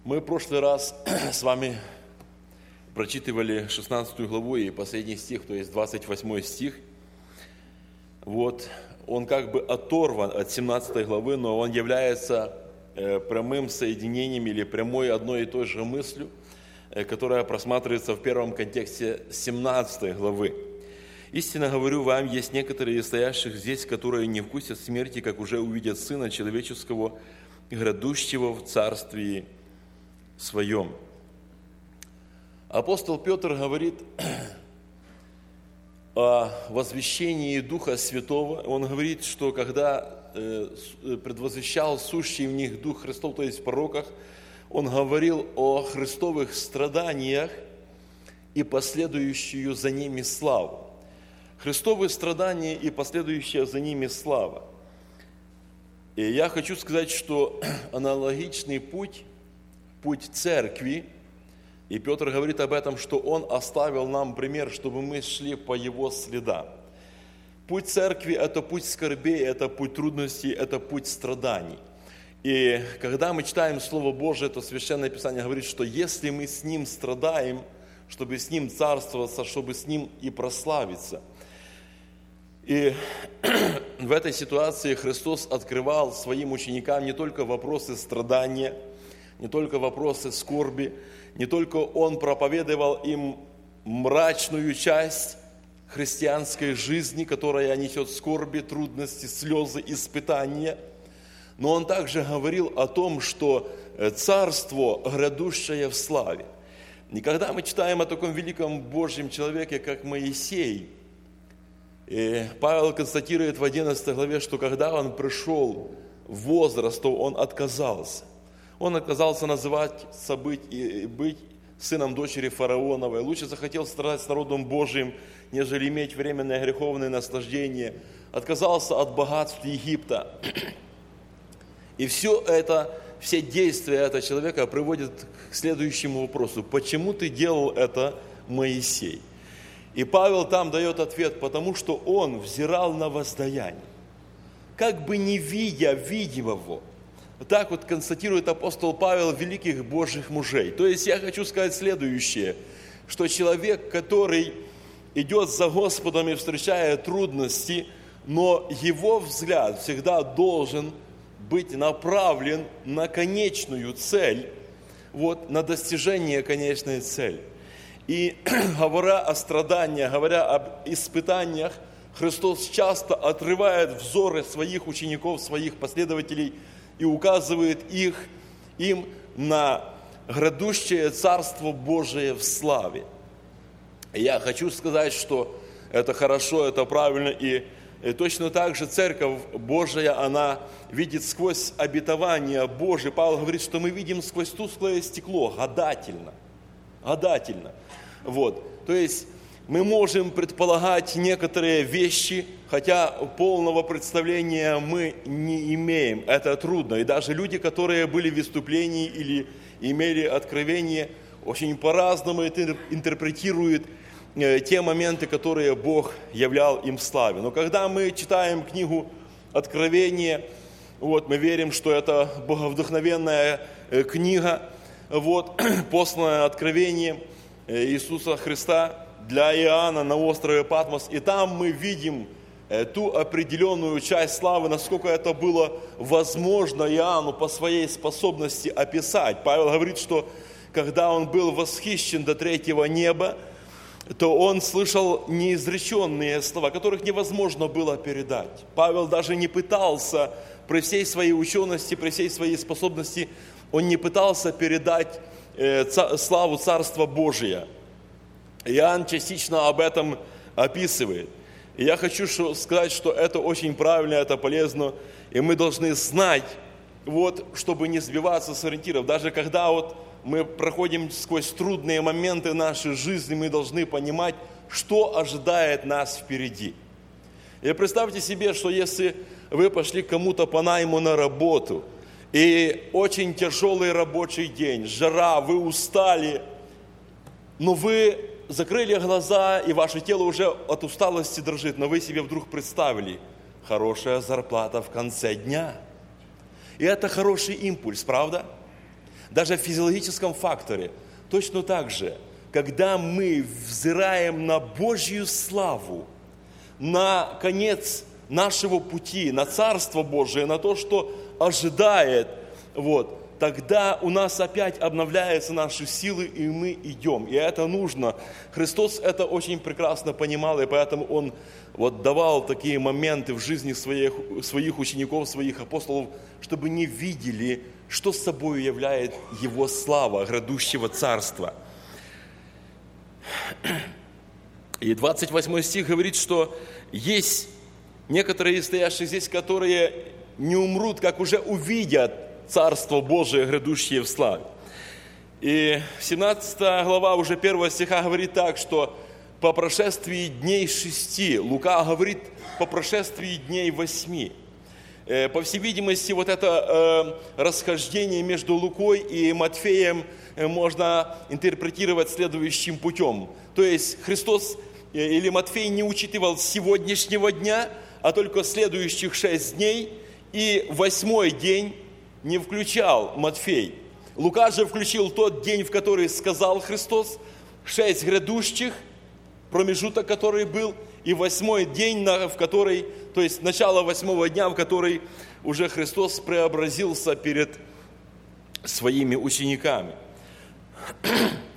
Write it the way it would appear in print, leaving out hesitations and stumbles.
Мы в прошлый раз с вами прочитывали 16 главу и последний стих, то есть 28 стих. Вот, он как бы оторван от 17 главы, но он является прямым соединением или прямой одной и той же мыслью, которая просматривается в первом контексте 17 главы. «Истинно говорю вам, есть некоторые из стоящих здесь, которые не вкусят смерти, как уже увидят Сына Человеческого, грядущего в Царствии Своем». Апостол Петр говорит о возвещении Духа Святого. Он говорит, что когда предвозвещал сущий в них Дух Христов, то есть в пророках, он говорил о христовых страданиях и последующую за ними славу. Христовые страдания и последующая за ними слава. И я хочу сказать, что аналогичный путь церкви, и Петр говорит об этом, что он оставил нам пример, чтобы мы шли по его следам. Путь церкви – это путь скорбей, это путь трудностей, это путь страданий. И когда мы читаем Слово Божие, то Священное Писание говорит, что если мы с Ним страдаем, чтобы с Ним царствоваться, чтобы с Ним и прославиться. И в этой ситуации Христос открывал своим ученикам не только вопросы страдания, не только вопросы скорби, не только Он проповедовал им мрачную часть христианской жизни, которая несет скорби, трудности, слезы, испытания, но Он также говорил о том, что царство, грядущее в славе. И когда мы читаем о таком великом Божьем человеке, как Моисей, и Павел констатирует в 11 главе, что когда он пришел в возраст, то он отказался. Он отказался называться быть сыном дочери фараоновой. Лучше захотел страдать с народом Божьим, нежели иметь временное греховное наслаждение. Отказался от богатств Египта. И все действия этого человека приводят к следующему вопросу. Почему ты делал это, Моисей? И Павел там дает ответ, потому что он взирал на воздаяние, как бы не видя видимого. Так вот констатирует апостол Павел великих Божьих мужей. То есть я хочу сказать следующее, что человек, который идет за Господом и встречает трудности, но его взгляд всегда должен быть направлен на конечную цель, на достижение конечной цели. И говоря о страданиях, говоря об испытаниях, Христос часто отрывает взоры своих учеников, своих последователей и указывает им на грядущее Царство Божие в славе. И я хочу сказать, что это хорошо, это правильно, и точно так же Церковь Божия, она видит сквозь обетование Божие. Павел говорит, что мы видим сквозь тусклое стекло, гадательно. То есть мы можем предполагать некоторые вещи, хотя полного представления мы не имеем. Это трудно. И даже люди, которые были в выступлении или имели откровение, очень по-разному интерпретируют те моменты, которые Бог являл им в славе. Но когда мы читаем книгу Откровения, мы верим, что это боговдохновенная книга, посланное откровение Иисуса Христа для Иоанна на острове Патмос. И там мы видим ту определенную часть славы, насколько это было возможно Иоанну по своей способности описать. Павел говорит, что когда он был восхищен до третьего неба, то он слышал неизреченные слова, которых невозможно было передать. Павел даже не пытался, при всей своей учености, при всей своей способности, он не пытался передать славу Царства Божия. Иоанн частично об этом описывает. И я хочу сказать, что это очень правильно, это полезно, и мы должны знать, чтобы не сбиваться с ориентиров. Даже когда мы проходим сквозь трудные моменты нашей жизни, мы должны понимать, что ожидает нас впереди. И представьте себе, что если вы пошли к кому-то по найму на работу, и очень тяжелый рабочий день, жара, вы устали, но вы закрыли глаза, и ваше тело уже от усталости дрожит, но вы себе вдруг представили, хорошая зарплата в конце дня. И это хороший импульс, правда? даже в физиологическом факторе. Точно так же, когда мы взираем на Божью славу, на конец нашего пути, на Царство Божие, на то, что ожидает, тогда у нас опять обновляются наши силы, и мы идем. И это нужно. Христос это очень прекрасно понимал, и поэтому Он давал такие моменты в жизни своих учеников, своих апостолов, чтобы не видели, что с собой является Его слава, грядущего Царства. И 28 стих говорит, что есть некоторые стоящие здесь, которые не умрут, как уже увидят Царство Божие, грядущее в славе. И 17 глава, уже 1 стиха говорит так, что по прошествии дней 6, Лука говорит по прошествии дней 8. По всей видимости, это расхождение между Лукой и Матфеем можно интерпретировать следующим путем. То есть Христос или Матфей не учитывал сегодняшнего дня, а только следующих 6 дней, и 8-й день не включал Матфей. Лука же включил тот день, в который сказал Христос, 6 грядущих, промежуток, который был, и 8-й день, в который, то есть начало 8-го дня, в который уже Христос преобразился перед своими учениками.